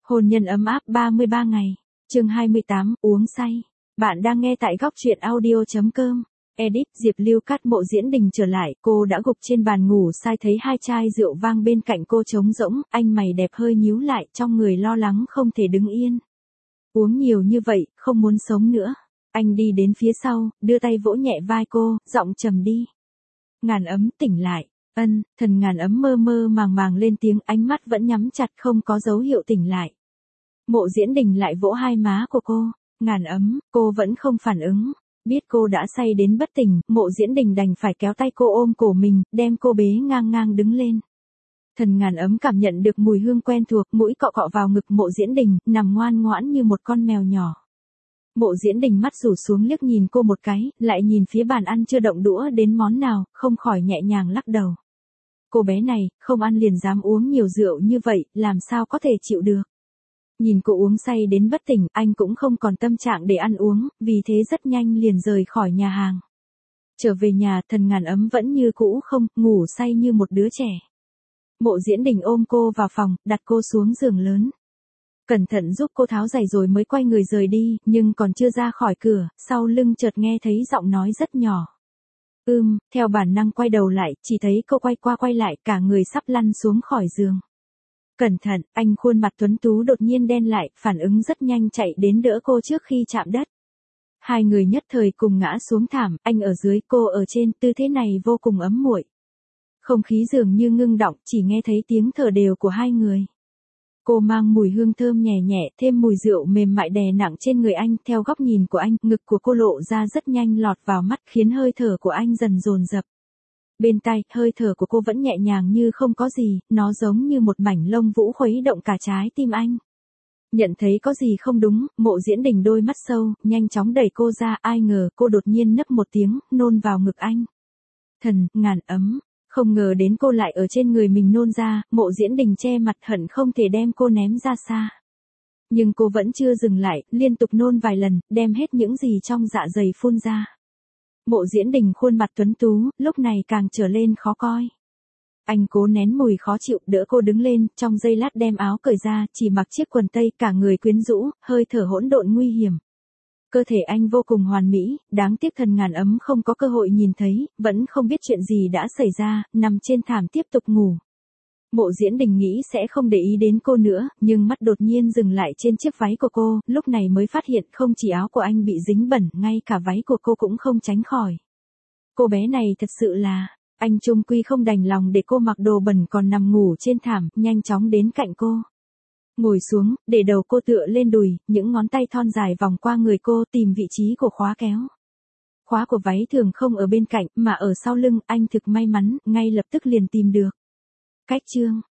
Hôn nhân ấm áp 33 ngày. Chương 28, uống say. Bạn đang nghe tại góc truyện audio.com. Edit, Diệp Lưu cắt Mộ Diễn Đình trở lại, cô đã gục trên bàn ngủ sai thấy hai chai rượu vang bên cạnh cô trống rỗng, anh mày đẹp hơi nhíu lại, trong người lo lắng không thể đứng yên. Uống nhiều như vậy, không muốn sống nữa. Anh đi đến phía sau, đưa tay vỗ nhẹ vai cô, giọng trầm đi. Ngàn Ấm tỉnh lại. Thần Ngàn Ấm mơ mơ màng màng lên tiếng, ánh mắt vẫn nhắm chặt không có dấu hiệu tỉnh lại. Mộ Diễn Đình lại vỗ hai má của cô. Ngàn Ấm, cô vẫn không phản ứng. Biết cô đã say đến bất tỉnh, Mộ Diễn Đình đành phải kéo tay cô ôm cổ mình, đem cô bế ngang ngang đứng lên. Thần Ngàn Ấm cảm nhận được mùi hương quen thuộc, mũi cọ cọ vào ngực Mộ Diễn Đình, nằm ngoan ngoãn như một con mèo nhỏ. Mộ Diễn Đình mắt rủ xuống liếc nhìn cô một cái, lại nhìn phía bàn ăn chưa động đũa đến món nào, không khỏi nhẹ nhàng lắc đầu. Cô bé này, không ăn liền dám uống nhiều rượu như vậy, làm sao có thể chịu được. Nhìn cô uống say đến bất tỉnh, anh cũng không còn tâm trạng để ăn uống, vì thế rất nhanh liền rời khỏi nhà hàng. Trở về nhà, Thần Ngàn Ấm vẫn như cũ không, ngủ say như một đứa trẻ. Mộ Diễn Đình ôm cô vào phòng, đặt cô xuống giường lớn. Cẩn thận giúp cô tháo giày rồi mới quay người rời đi, nhưng còn chưa ra khỏi cửa, sau lưng chợt nghe thấy giọng nói rất nhỏ. Theo bản năng quay đầu lại, chỉ thấy cô quay qua quay lại, cả người sắp lăn xuống khỏi giường. Cẩn thận, anh khuôn mặt tuấn tú đột nhiên đen lại, phản ứng rất nhanh chạy đến đỡ cô trước khi chạm đất. Hai người nhất thời cùng ngã xuống thảm, anh ở dưới, cô ở trên, tư thế này vô cùng ấm muội. Không khí dường như ngưng đọng, chỉ nghe thấy tiếng thở đều của hai người. Cô mang mùi hương thơm nhẹ nhẹ, thêm mùi rượu mềm mại đè nặng trên người anh, theo góc nhìn của anh, ngực của cô lộ ra rất nhanh lọt vào mắt, khiến hơi thở của anh dần dồn dập. Bên tai, hơi thở của cô vẫn nhẹ nhàng như không có gì, nó giống như một mảnh lông vũ khuấy động cả trái tim anh. Nhận thấy có gì không đúng, Mộ Diễn Đình đôi mắt sâu, nhanh chóng đẩy cô ra, ai ngờ cô đột nhiên nấc một tiếng, nôn vào ngực anh. Thần Ngàn Ấm. Không ngờ đến cô lại ở trên người mình nôn ra, Mộ Diễn Đình che mặt hận không thể đem cô ném ra xa. Nhưng cô vẫn chưa dừng lại, liên tục nôn vài lần, đem hết những gì trong dạ dày phun ra. Mộ Diễn Đình khuôn mặt tuấn tú, lúc này càng trở lên khó coi. Anh cố nén mùi khó chịu, đỡ cô đứng lên, trong giây lát đem áo cởi ra, chỉ mặc chiếc quần tây, cả người quyến rũ, hơi thở hỗn độn nguy hiểm. Cơ thể anh vô cùng hoàn mỹ, đáng tiếc Thần Ngàn Ấm không có cơ hội nhìn thấy, vẫn không biết chuyện gì đã xảy ra, nằm trên thảm tiếp tục ngủ. Mộ Diễn Đình nghĩ sẽ không để ý đến cô nữa, nhưng mắt đột nhiên dừng lại trên chiếc váy của cô, lúc này mới phát hiện không chỉ áo của anh bị dính bẩn, ngay cả váy của cô cũng không tránh khỏi. Cô bé này thật sự là, anh chung quy không đành lòng để cô mặc đồ bẩn còn nằm ngủ trên thảm, nhanh chóng đến cạnh cô. Ngồi xuống, để đầu cô tựa lên đùi, những ngón tay thon dài vòng qua người cô tìm vị trí của khóa kéo. Khóa của váy thường không ở bên cạnh, mà ở sau lưng, anh thực may mắn, ngay lập tức liền tìm được. Cách chương.